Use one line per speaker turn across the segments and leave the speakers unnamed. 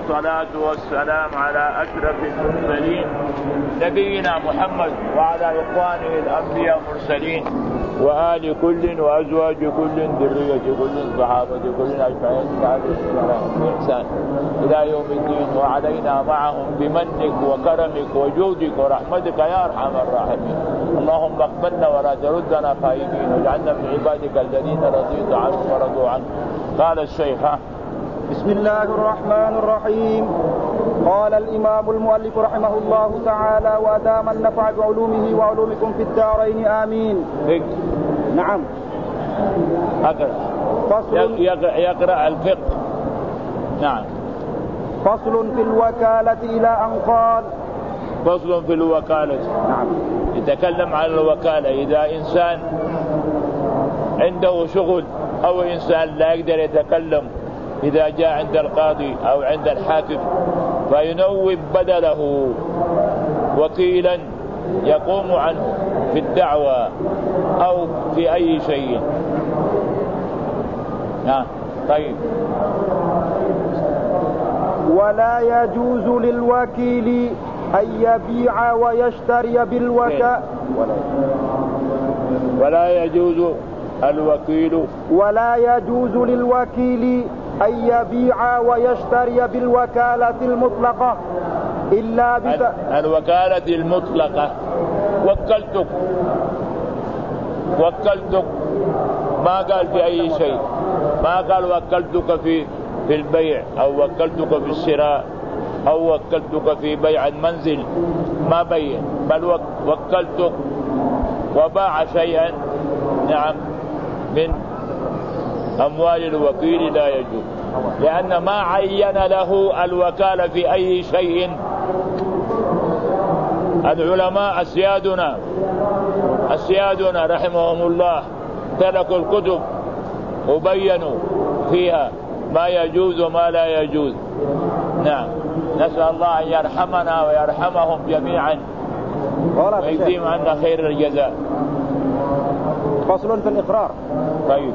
والصلاة والسلام على أشرف المرسلين نبينا محمد وعلى إخوانه الأنبياء المرسلين وآل كل وأزواج كل ذرية كل صحابة كل أجمعين بإحسان إلى يوم الدين وعلينا معهم بمنك وكرمك وجودك ورحمتك يا أرحم الراحمين. اللهم اقبلنا ولا تردنا خائبين واجعلنا من عبادك الذين رضيت عنهم ورضوا عنك. قال الشيخ
بسم الله الرحمن الرحيم. قال الإمام المؤلف رحمه الله تعالى وأدام النفع بعلومه وعلومكم في الدارين آمين. نعم.
يقرأ الفقه. نعم.
فصل في الوكالة إلى أن قال.
فصل في الوكالة.
نعم.
يتكلم عن الوكالة إذا إنسان عنده شغل أو إنسان لا يقدر يتكلم إذا جاء عند القاضي أو عند الحاكم فينوب بدله وكيلا يقوم عنه في الدعوة أو في أي شيء. طيب.
ولا يجوز للوكيل أن يبيع ويشتري بالوكالة.
ولا يجوز الوكيل.
ولا يجوز للوكيل أن يبيع ويشتري بالوكالة المطلقة إلا
الوكالة المطلقة. وكلتك ما قال في أي شيء، ما قال وكلتك في البيع أو وكلتك في الشراء أو وكلتك في بيع المنزل، ما بين، بل وكلتك وباع شيئا نعم من أموال الوكيل لا يجوز، لأن ما عين له الوكالة في أي شيء. العلماء أسيادنا رحمهم الله تركوا الكتب وبينوا فيها ما يجوز وما لا يجوز. نعم. نسأل الله أن يرحمنا ويرحمهم جميعا ويجزيهم عنا خير الجزاء.
فصل في الإقرار.
طيب.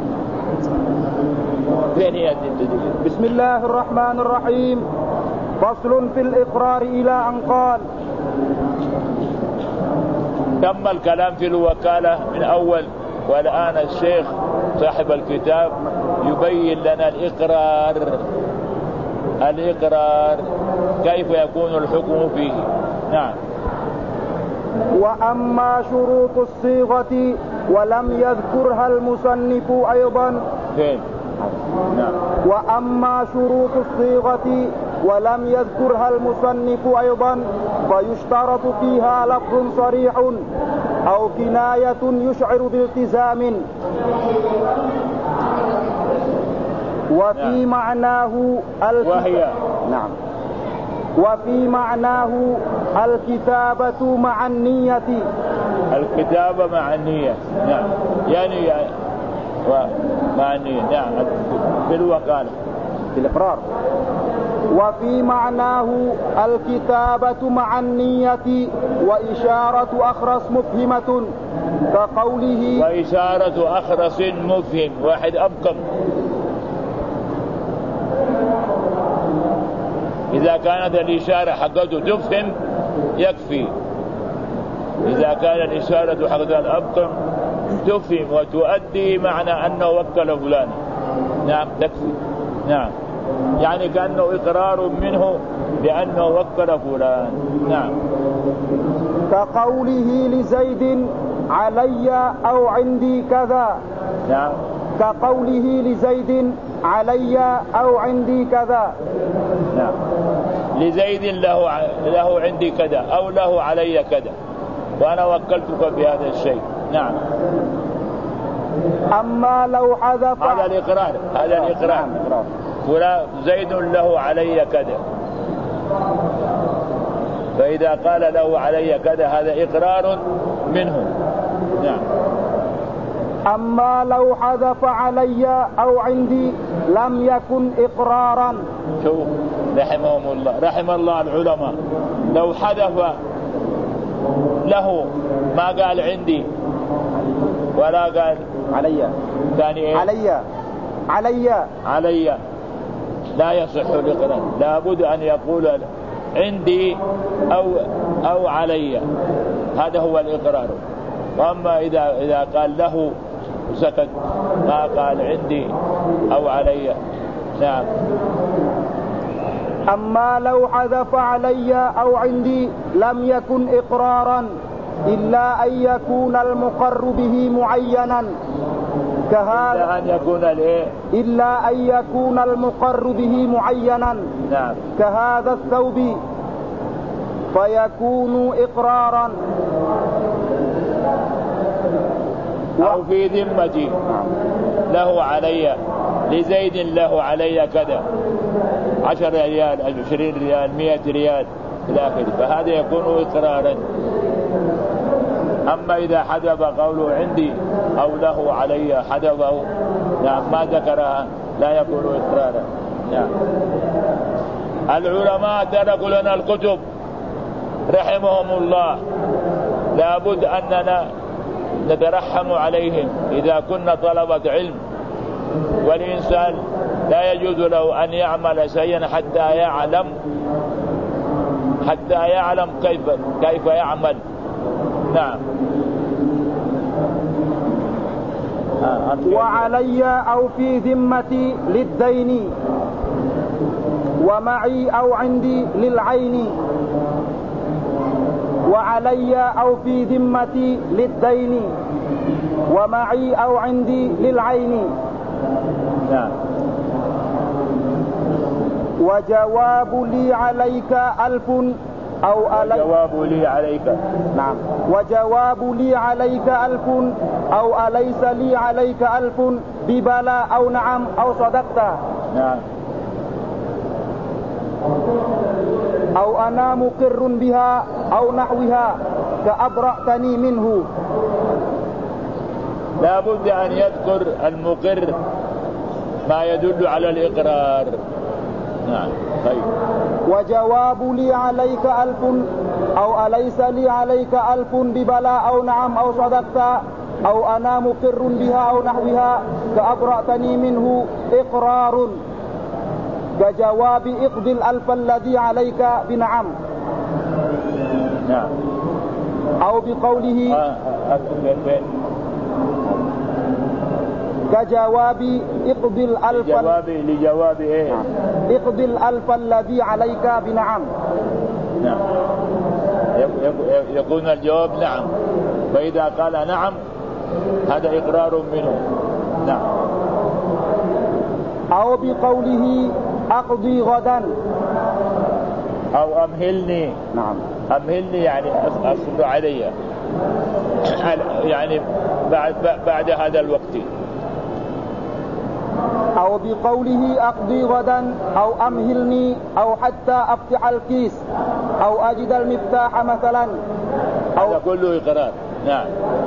بسم الله الرحمن الرحيم. فصل في الإقرار إلى أن قال.
تم الكلام في الوكالة من أول، والآن الشيخ صاحب الكتاب يبين لنا الإقرار كيف يكون الحكم فيه. نعم.
وأما شروط الصيغة ولم يذكرها المصنف أيضا.
نعم.
وأما شروط الصيغة ولم يذكرها المصنف أيضا فيشترط فيها لفظ صريح أو كناية يشعر بالتزام وفي معناه
نعم.
وفي معناه الكتابة مع النية.
الكتابة مع النية. نعم. يعني مع النية. نعم. في الوكالة
في الإقرار. وفي معناه الكتابة مع النية وإشارة أخرس مفهمة كقوله.
وإشارة أخرس مفهم، واحد أبكم. إذا كانت الإشارة حقته تفهم يكفي. إذا كان الإشارة حقته الأبكم تفهم وتؤدي معنى أنه وكل فلان، نعم تكفي. نعم. يعني كأنه إقرار منه لأنه وكل فلان. نعم.
كقوله لزيد علي أو عندي كذا.
نعم.
كقوله لزيد علي أو عندي كذا.
نعم. لزيد له عندي كذا أو له علي كذا وأنا وكلتك بهذا الشيء. نعم.
أما لو حذف.
هذا الإقرار. فلان زيد له علي كذا، فإذا قال له علي كذا هذا إقرار منه. نعم.
أما لو حذف علي أو عندي لم يكن إقرارا.
شوف رحم الله العلماء، لو حذف له ما قال عندي ولا قال
علي.
ثاني
علي
لا يصح الإقرار، لابد أن يقول عندي أو علي، هذا هو الإقرار. وأما إذا قال له سكت، ما قال عندي أو علي. نعم.
أما لو حذف علي أو عندي لم يكن إقرارا إلا أن يكون المقر به معينا كهذا، إلا أن يكون المقر به معينا.
نعم.
كهذا الثوب فيكون إقرارا.
أو في ذمتي له علي، لزيد له علي كذا 10 ريال 20 ريال 100 ريال إلى آخره، فهذا يكون إقرارا. أما إذا حذف قوله عندي أو له علي حذفه، نعم، ما ذكرها، لا يكون إقرارا. نعم. العلماء تركوا لنا الكتب رحمهم الله، لابد أننا نترحم عليهم إذا كنا طلبة علم، والإنسان لا يجوز له أن يعمل شيئا حتى يعلم كيف يعمل. نعم.
وعلي أو في ذمتي للدين، ومعي أو عندي للعين. وعلي أو في ذمتي للدين، ومعي أو عندي للعين.
نعم.
وجواب لي عليك ألف أو
جواب لي عليك.
نعم. وجواب لي عليك ألف أو أليس لي عليك ألف ببلا أو نعم أو صدقت.
نعم.
أو أنا مقر بها أو نحوها كأبرأتني منه.
لا بد أن يذكر المقر ما يدل على الإقرار. نعم. طيب.
وجواب لي عليك ألف أو أليس لي عليك ألف ببلا أو نعم أو صدقت أو أنا مقر بها أو نحوها كأبرأتني منه إقرار، كجواب اقضي الألف الذي عليك بنعم.
نعم.
أو بقوله كجواب اقضي الألف
لجواب إيه؟
اقضي الألف الذي عليك بنعم.
نعم. يكون الجواب نعم، فإذا قال نعم هذا إقرار منه. نعم.
أو بقوله أقضي غدا،
أو أمهلني.
نعم.
أمهلني يعني أصبر علي، يعني بعد هذا الوقت.
أو بقوله أقضي غدا أو أمهلني أو حتى أفتح الكيس أو أجد المفتاح مثلا،
هذا كله إقرار. نعم.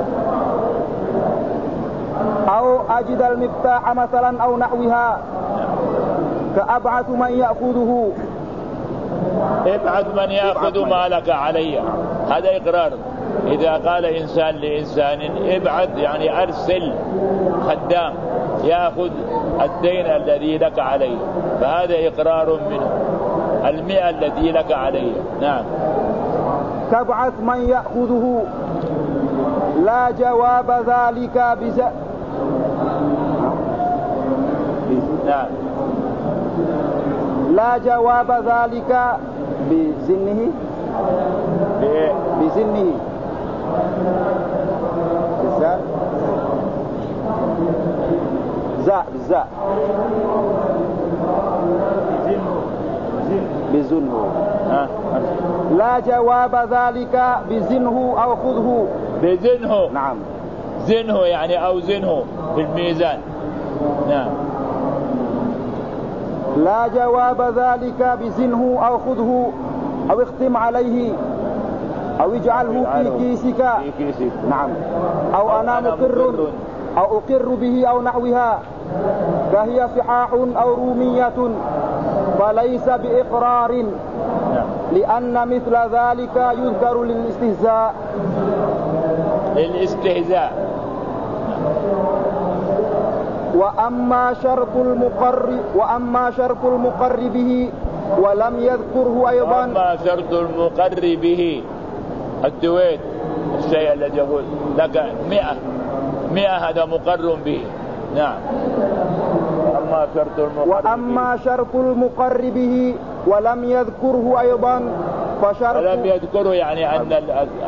أو أجد المفتاح مثلا أو نحوها كأبعث من يأخذه.
ابعث من يأخذ مالك علي، هذا إقرار. إذا قال إنسان لإنسان ابعث يعني أرسل خدام يأخذ الدين الذي لك عليه، فهذا إقرار منه، 100 الذي لك عليه. نعم.
كابعث من يأخذه لا جواب ذلك
نعم.
لا جواب ذلك بزنه بزنه بالزاء بزنه. لا جواب ذلك بزنه أو خذه.
بزنه.
نعم.
زنه يعني أوزنه في الميزان. نعم.
لا جواب ذلك بزنه أو خذه أو اختم عليه أو اجعله في كيسك. نعم. أو أنا مقر أو أقر به أو نحوها فهي صحاح أو رومية فليس بإقرار، لأن مثل ذلك يذكر للاستهزاء. وأما شرط المقر به ولم يذكره أيضا.
وأما شرط المقر به الدويت الشيء الذي يقول لك 100 هذا مقر به. نعم.
وأما شرط المقر به ولم يذكره أيضا فشرط.
ولم يذكره يعني أن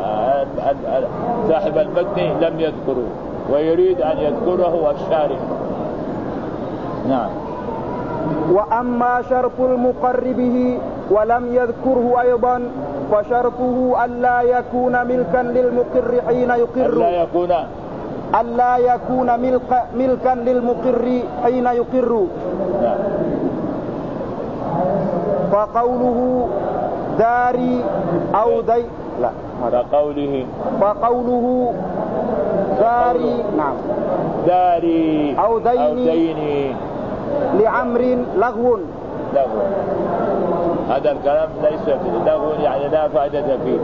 صاحب المتن لم يذكره ويريد أن يذكره الشارح. نعم.
وأما شرط المقر به ولم يذكره أيضا فشرطه ألا يكون ملكا للمقر حين يقر. ألا يكون ملكا للمقر حين يقر.
نعم.
فقوله داري أو دي لا فقوله داري نعم
داري
أو ديني لعمر لغو.
هذا الكلام ليس لغو يعني لا فائدة فيه،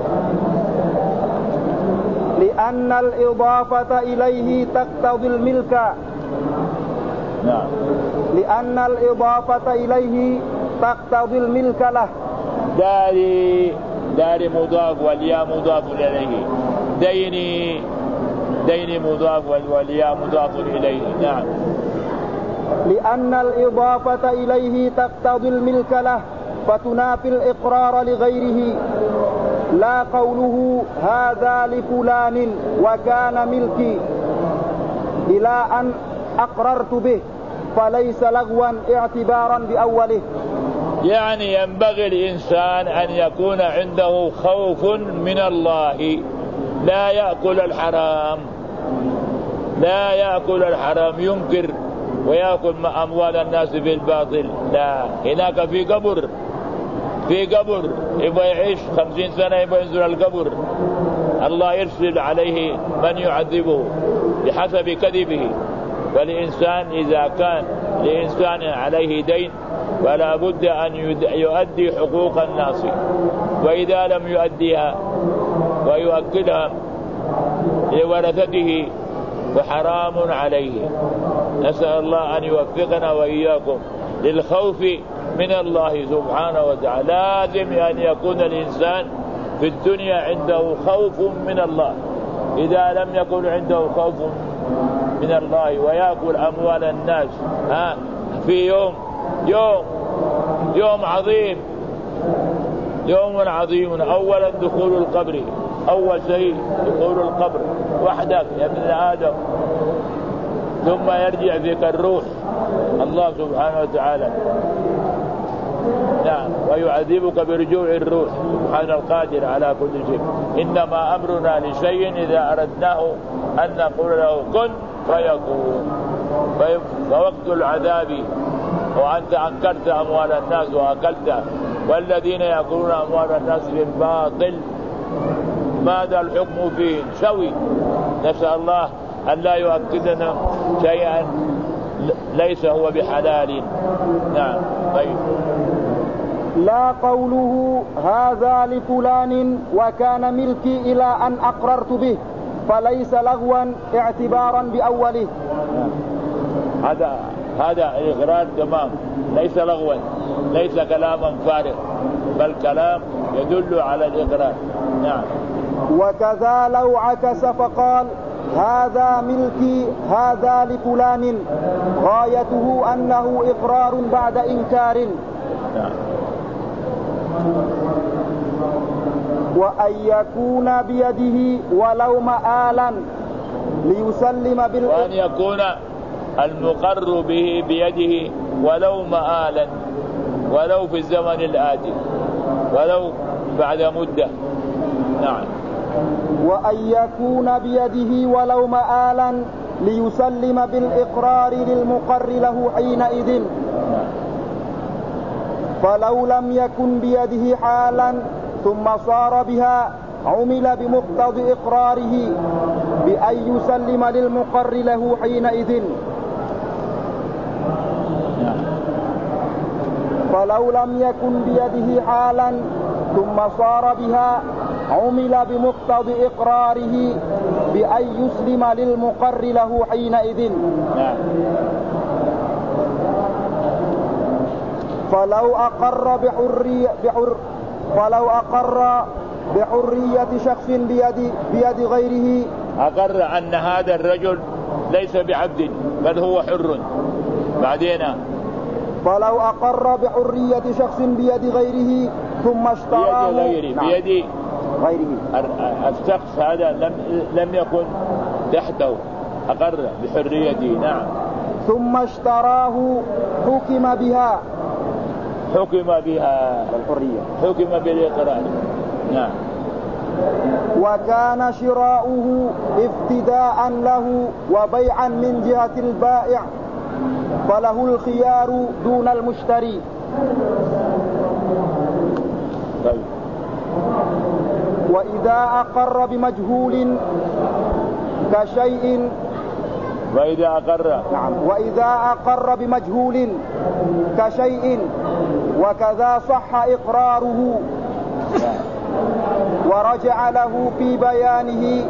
لأن الإضافة إليه تقتضي الملك.
نعم.
لأن الإضافة إليه تقتضي الملك له.
داري مضاف والياء مضاف إليه. ديني مضاف والياء مضاف إليه. نعم.
لأن الإضافة إليه تقتضي الملك له فتنافي الإقرار لغيره. لا قوله هذا لفلان وكان ملكي إلى أن أقررت به فليس لغوا اعتبارا بأوله.
يعني ينبغي الإنسان أن يكون عنده خوف من الله، لا يأكل الحرام ينكر ويأكل أموال الناس بالباطل. لا، هناك في قبر يبغى يعيش 50 سنة يبغى ينزل القبر، الله يرسل عليه من يعذبه بحسب كذبه. والإنسان إذا كان لإنسان عليه دين فلا بد أن يؤدي حقوق الناس، وإذا لم يؤديها ويؤكلها لورثته فحرام عليه. نسأل الله أن يوفقنا وإياكم للخوف من الله سبحانه وتعالى. لازم أن يكون الإنسان في الدنيا عنده خوف من الله. إذا لم يكن عنده خوف من الله ويأكل أموال الناس في يوم عظيم، يوم عظيم. أولا دخول القبر، أول شيء دخول القبر وحدك يا ابن آدم، ثم يرجع بك الروح الله سبحانه وتعالى. نعم. ويعذبك برجوع الروح سبحان القادر على كل شيء. إنما أمرنا لشيء إذا أردناه أن نقول له كن فيكون. فوقت العذاب وأنت أنكرت أموال الناس وأكلتها، والذين يأكلون أموال الناس بالباطل ماذا الحكم فيه؟ سوي. نسأل الله أن لا يؤكدنا شيئا ليس هو بحلال. نعم. طيب.
لا قوله هذا لفلان وكان ملكي إلى أن أقررت به فليس لغوا اعتبارا بأوله.
هذا الإقرار تمام، ليس لغوا، ليس كلاما فارغ، بل كلام يدل على الإقرار. نعم.
وكذا لو عكس فقال هذا ملكي هذا لفلان غايته أنه إقرار بعد إنكار.
نعم.
وأن يكون بيده ولو مآلا ليسلم
وأن يكون المقر به بيده ولو مآلا، ولو في الزمن الآتي، ولو بعد مدة. نعم.
وأن يكون بيده ولو مآلا ليسلم بالإقرار للمقر له حينئذ. فلو لم يكن بيده حالا ثم صار بها عمل بمقتضى إقراره بأن يسلم للمقر له حينئذ. فلو لم يكن بيده حالا ثم صار بها عمل بمقتضى إقراره بأن يسلم للمقر له حينئذ. فلو أقر بحرية شخص بيد غيره،
أقر أن هذا الرجل ليس بعبد بل هو حر. بعدين
فلو أقر بحرية شخص بيد غيره ثم اشتراه
بيد غيره الشخص هذا لم يكن تحته، أقر بحريته. نعم.
ثم اشتراه حكم بها
بالحرية، حكم بالإقرار. نعم.
وكان شراؤه افتداء له وبيعا من جهة البائع، فله الخيار دون المشتري.
طيب.
وإذا أقر بمجهول كشيء وإذا أقر بمجهول كشيء وكذا صح إقراره ورجع له في بيانه.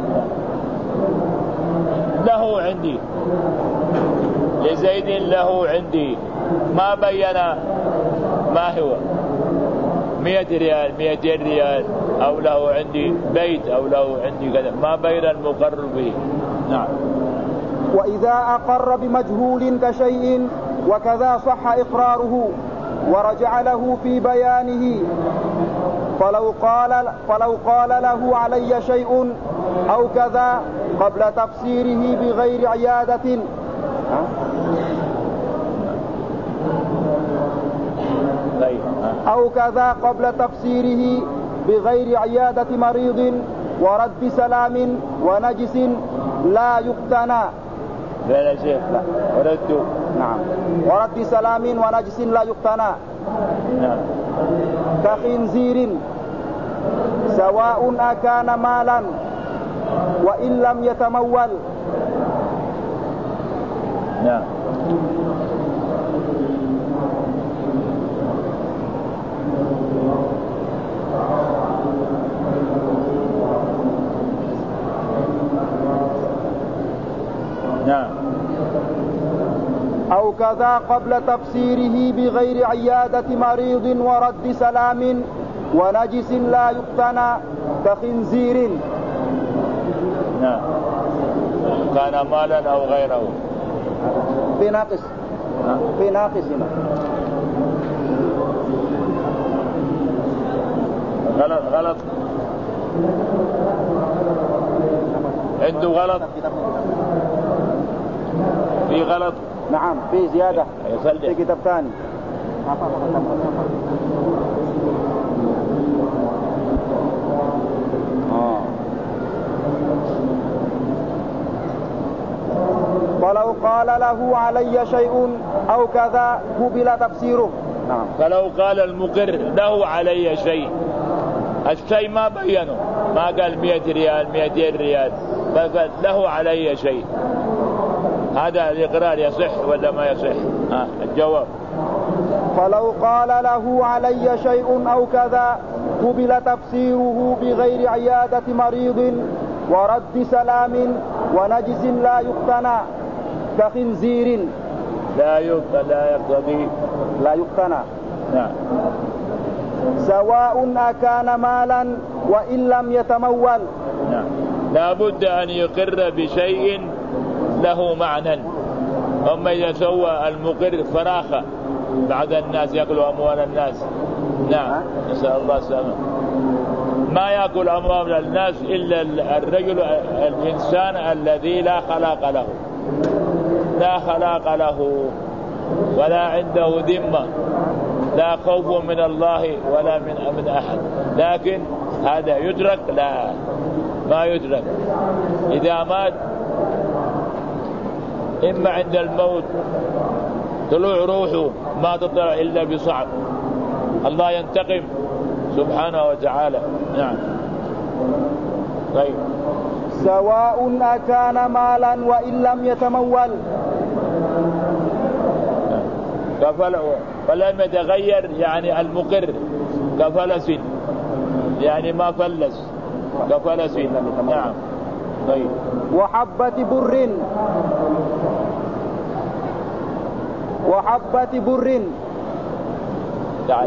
له عندي لزيد له عندي ما بين ما هو 100 ريال 200 ريال أو له عندي بيت أو له عندي كذا، ما بين المقر به. نعم.
وإذا أقر بمجهول كشيء وكذا صح إقراره ورجع له في بيانه، فلو قال له علي شيء أو كذا قبل تفسيره بغير عيادة بغير عيادة مريض ورد سلام ونجس لا يقتنى.
لا شيخ، لا ورد.
نعم. ورد سلام ونجس لا يقتنى.
نعم.
كخنزير سواء أكان مالا وإن لم يتمول.
نعم. نعم.
أو كذا قبل تفسيره بغير عيادة مريض ورد سلام ونجس لا يقتنى كخنزير.
نعم. كان مالا أو غيره.
في ناقص هنا.
غلط عنده غلط، في غلط.
نعم في زيادة في كتاب ثاني. فلو قال له علي شيء أو كذا قبل تفسيره.
نعم. فلو قال المقر له علي شيء، الشيء ما بينه، ما قال 100 ريال 200 ريال، بل له علي شيء، هذا الإقرار يصح ولا ما يصح؟ الجواب.
فلو قال له علي شيء أو كذا قبل تفسيره بغير عيادة مريض ورد سلام ونجس لا يقتنى كخنزير.
لا يقتنى. نعم.
سواء أكان مالا وإن لم يتمول.
نعم. لا بد أن يقر بشيء له معنى. أما إذا سوى المقر فراخة بعد الناس يأكلوا أموال الناس. نعم. نسأل الله السلامة. ما يأكل أموال الناس إلا الرجل الإنسان الذي لا خلاق له ولا عنده ذمة، لا خوف من الله ولا من أحد، لكن هذا يدرك؟ لا، ما يدرك. إذا مات إما عند الموت طلوع روحه ما تطلع إلا بصعب، الله ينتقم سبحانه وتعالى. نعم. طيب.
سواء أكان مالا وإن لم يتمول.
فلم يتغير يعني المقر كفلس، يعني ما فلس، كفلس. نعم. طيب.
وحبة بر
تعال.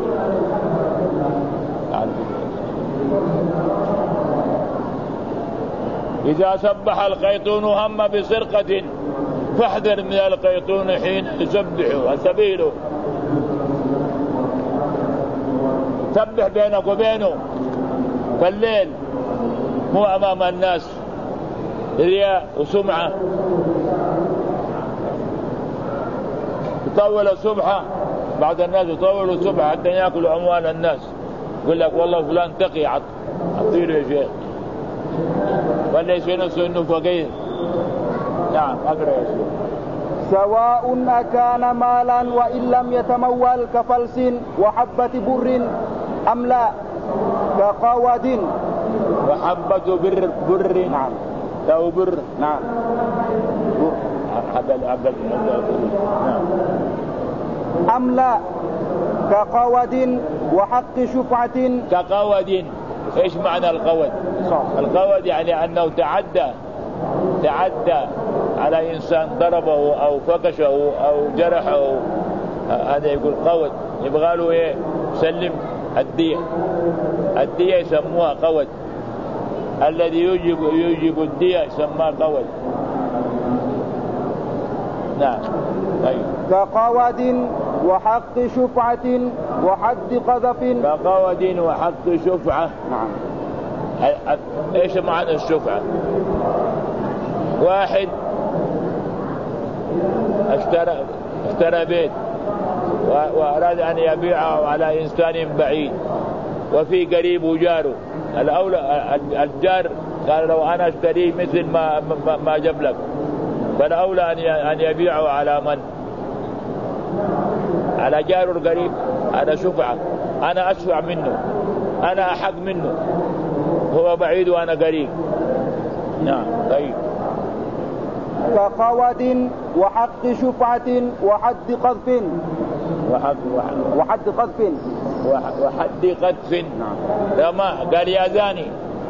إذا سبح القيطون هم بسرقة فاحذر من القيطون حين يسبح سبيله. سبح بينك وبينه في الليل مو أمام الناس، رياء وسمعة. يطول السبحة، بعض الناس يطولوا السبحة حتى يأكلوا أموال الناس، يقول لك والله فلان تقي عطيله يا شيخ، ولا يسوي نفسه إنه فقير. نعم. أقرأ يا شيخ.
سواء أكان مالا وإن لم يتمول كفلس وحبة بر أم لا كقود.
وحبة بر.
نعم.
أو بر.
نعم.
نعم.
أم لا كقود وحق شفعة.
كقود. إيش معنى القود؟ القود يعني أنه تعدى على إنسان، ضربه أو فكشه أو جرحه، هذا يقول قود. يبغى له إيه؟ سلم الدية يسموها قود. الذي يوجب الدية يسمى قود. نعم. طيب.
كقود وحق شفعة وحد قذف.
كقود وحق شفعة.
نعم.
ايش معنى الشفعة؟ واحد اشترى بيت وأراد أن يبيعه على إنسان بعيد، وفي قريب وجاره. الأولى الجار قال لو أنا اشتريه مثل ما جاب لك، فالأولى أن يبيعه على من؟ على جاره القريب. هذا شفعة، أنا أشفع منه، أنا أحق منه، هو بعيد وأنا قريب. نعم. طيب.
كقود وحق شفعة وحد قذف. وحد قذف.
نعم. لما قال يا زاني،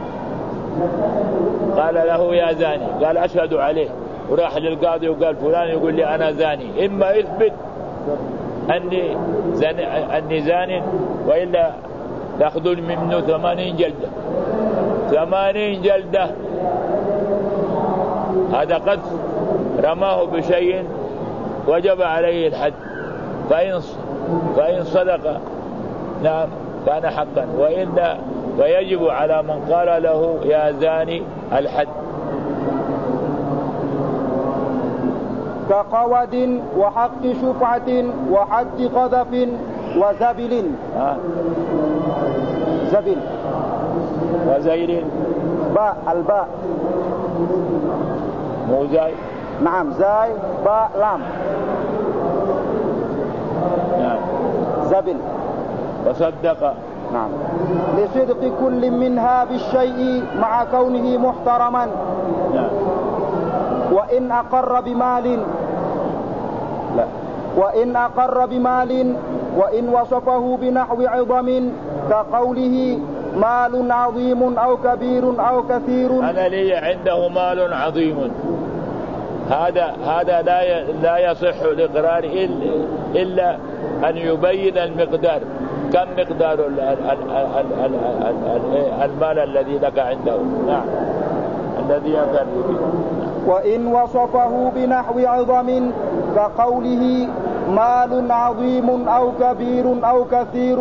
قال له يا زاني، قال أشهد عليه، وراح للقاضي وقال فلان يقول لي أنا زاني، إما يثبت أني زان وإلا تأخذون منه 80 جلدة. 80 جلدة. هذا قذف، رماه بشيء وجب عليه الحد. فإن صدق نعم كان حقا، وإلا فيجب على من قال له يا زاني الحد.
كقود وحق شفعة وحد قذف وزبل. زبل
وزير.
الباء
مو زاي.
نعم. زاي باء لام.
نعم.
زبل.
وصدق.
نعم. لصدق كل منها بالشيء مع كونه محترما.
نعم.
وإن أقر بمال وإن وصفه بنحو عظم كقوله مال عظيم أو كبير أو كثير.
أنا لي عنده مال عظيم، هذا لا يصح الإقرار إلا أن يبين المقدار. كم مقدار المال الذي لك عنده؟ نعم. الذي يقر به.
وإن وصفه بنحو عظم كقوله مال عظيم أو كبير أو كثير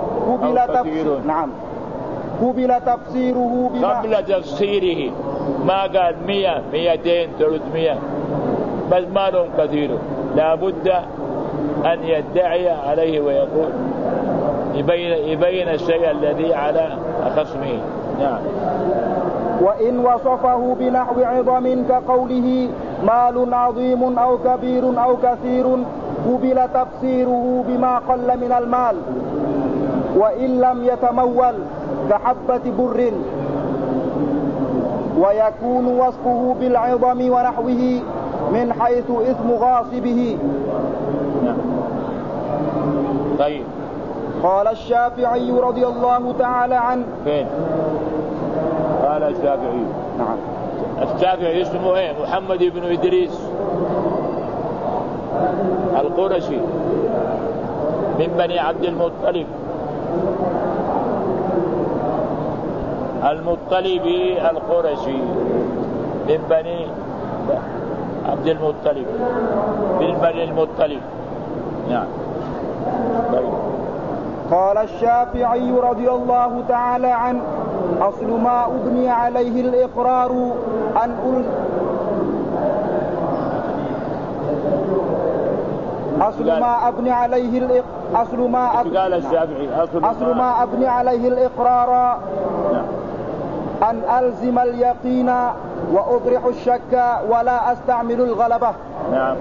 قبل تفسيره
قبل تفسيره. ما قال 100 200 300 بل مال كثير. لا بد أن يدعي عليه ويقول يبين الشيء الذي على خصمه. نعم.
وإن وصفه بنحو عظم كقوله مال عظيم أو كبير أو كثير قبل تفسيره بما قل من المال. وإن لم يتمول كحبة بر، ويكون وصفه بالعظم ونحوه من حيث إثم غاصبه.
طيب.
قال الشافعي رضي الله تعالى عنه.
فين؟ قال الشافعي.
نعم.
الشافعي اسمه ايه؟ محمد بن إدريس القرشي من بني عبد المطلب، المطلبي القرشي من بني عبد المطلب، من بني المطلب. نعم.
قال الشافعي رضي الله تعالى عنه: أصل ما أبني عليه الإقرار أن أصل ما أبني عليه الإقرار أن ألزم اليقين وأطرح الشك ولا أستعمل الغلبة.
نعم.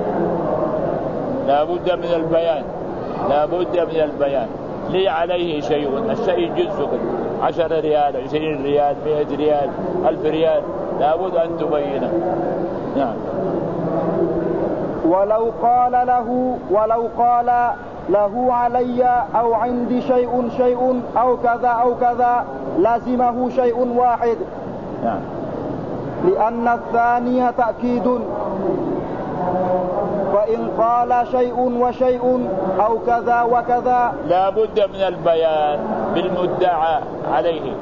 لا بد من البيان، لا بد من البيان. لي عليه شيء، الشيء جزء 10 ريال 20 ريال 100 ريال 1000 ريال، لا بد أن تبينه. نعم.
ولو قال له علي أو عندي شيء أو كذا لازمه شيء واحد.
نعم.
لأن الثانية تأكيد. فإن قال شيء وشيء أو كذا وكذا
لا بد من البيان بالمدعى عليه.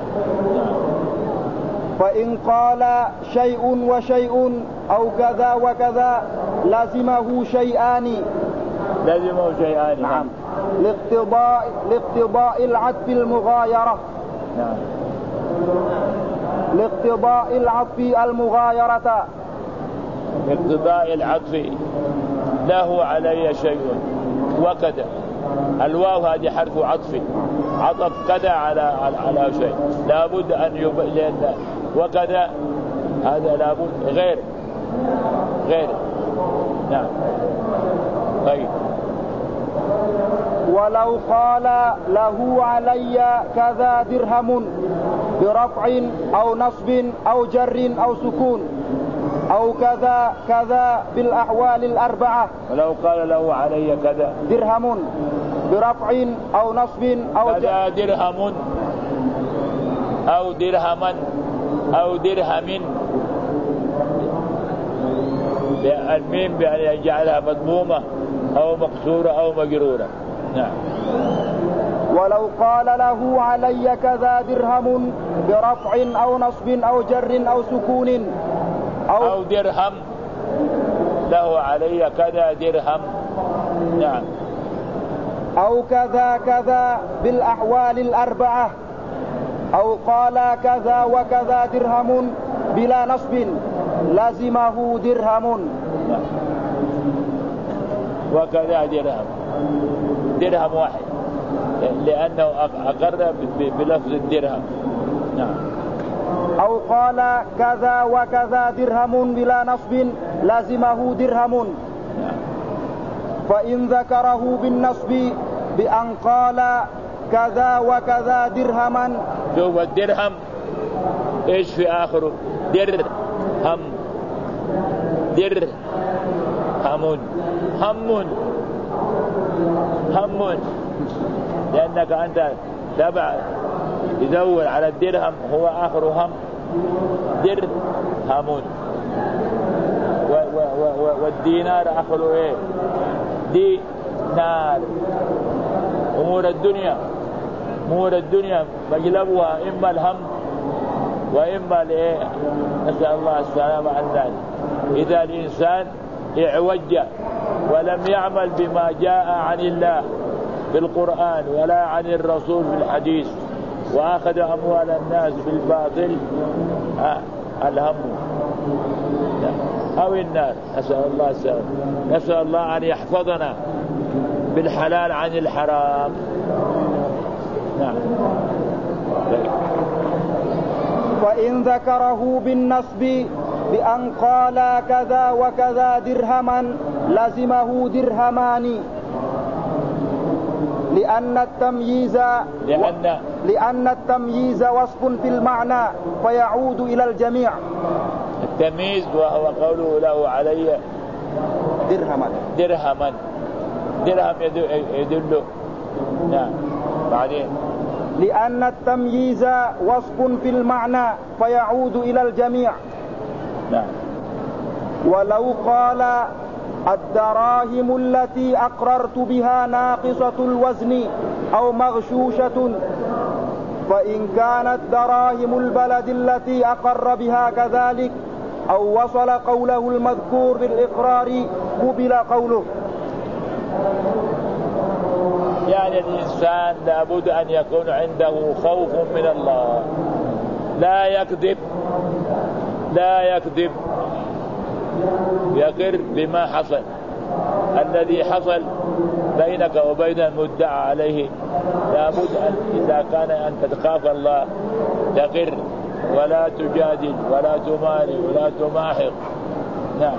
فإن قال شيء وشيء أو كذا وكذا لازمه شيئان.
نعم.
لاقتضاء العطف المغايرة.
نعم.
لاقتضاء العطف المغايرة.
لاقتضاء العطف له علي شيء وكذا. الواو هذه حرف عطف، عطف كذا على شيء، لا بد أن يبين وكذا، هذا لا بد غير. نعم. طيب.
ولو قال له علي كذا درهم برفع أو نصب أو جر أو سكون أو كذا بالأحوال الأربعة.
ولو قال له علي كذا
درهم برفع أو نصب أو
كذا درهم أو درهما أو درهم، الميم بأن يجعلها مضمومة أو مكسورة أو مجرورة. نعم.
ولو قال له علي كذا درهم برفع أو نصب أو جر أو سكون
أو درهم، له علي كذا درهم. نعم.
أو كذا بالأحوال الأربعة، أو قال كذا وكذا درهم بلا نصب لازمه درهم.
نعم. وكذا درهم واحد، لأنه أقر بلفظ الدرهم. نعم.
أو قال كذا وكذا درهم بلا نصب لازمه درهم. فإن ذكره بالنصب بأن قال كذا وكذا درهما.
شوف الدرهم إيش في آخره؟ درهم، هم، لأنك أنت تبع يدور على الدرهم، هو آخره هم، درهم. والدينار آخره إيه؟ دينار. أمور الدنيا مجلبها إما الهم وإما الإيه؟ نسأل الله السلامة عن ذلك. إذا الإنسان اعوج ولم يعمل بما جاء عن الله في القرآن ولا عن الرسول في الحديث، وأخذ أموال الناس بالباطل، الهم أو النار. نسأل الله السلامة. نسأل الله أن يحفظنا بالحلال عن الحرام. نعم.
فإن ذكره بالنصب بأن قال كذا وكذا درهما لازمه درهمان، لأن التمييز وصف في المعنى فيعود إلى الجميع.
التمييز وهو قوله له علي درهم يدل. نعم. بعدين
لأن التمييز وصف في المعنى فيعود إلى الجميع.
نعم.
ولو قال الدراهم التي أقررت بها ناقصة الوزن أو مغشوشة، فإن كانت دراهم البلد التي أقر بها كذلك أو وصل قوله المذكور بالإقرار قبل قوله.
يعني الإنسان لابد أن يكون عنده خوف من الله، لا يكذب، يقر بما حصل. الذي حصل بينك وبين المدعى عليه لابد أن إذا كان أنت تخاف الله تقر ولا تجادل ولا تماري ولا تماحق. نعم.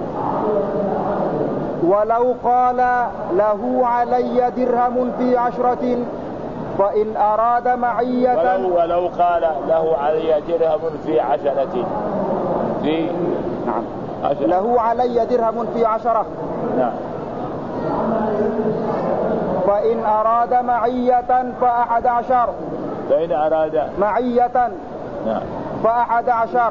ولو قال له علي درهم في 10 فإن أراد معية،
ولو قال له علي درهم في 10 في
نعم 10. له علي درهم في 10.
نعم.
فإن أراد معية ف11.
فإن أراد
معية
نعم
ف11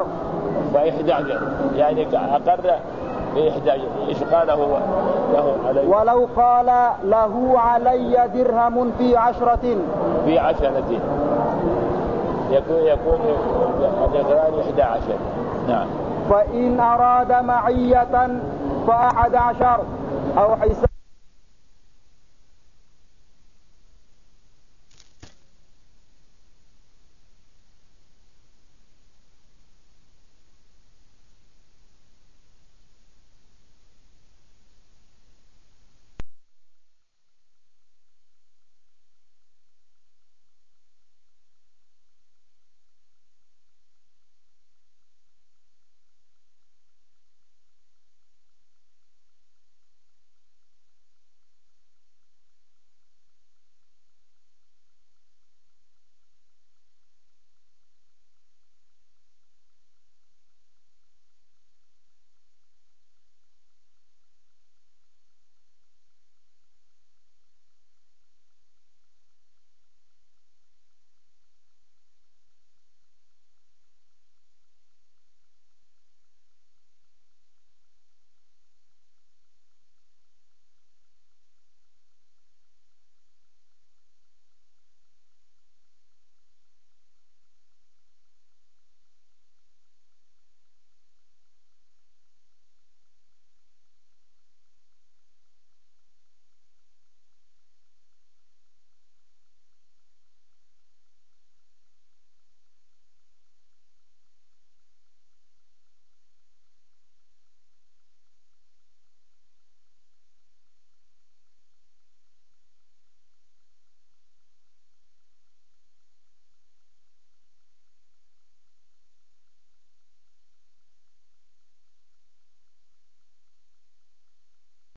يعني أقر ب11. إيش قال هو له علي؟
ولو قال له علي درهم في 10
يكون الإقرار 11. نعم.
فإن أراد معية ف11 أو حساب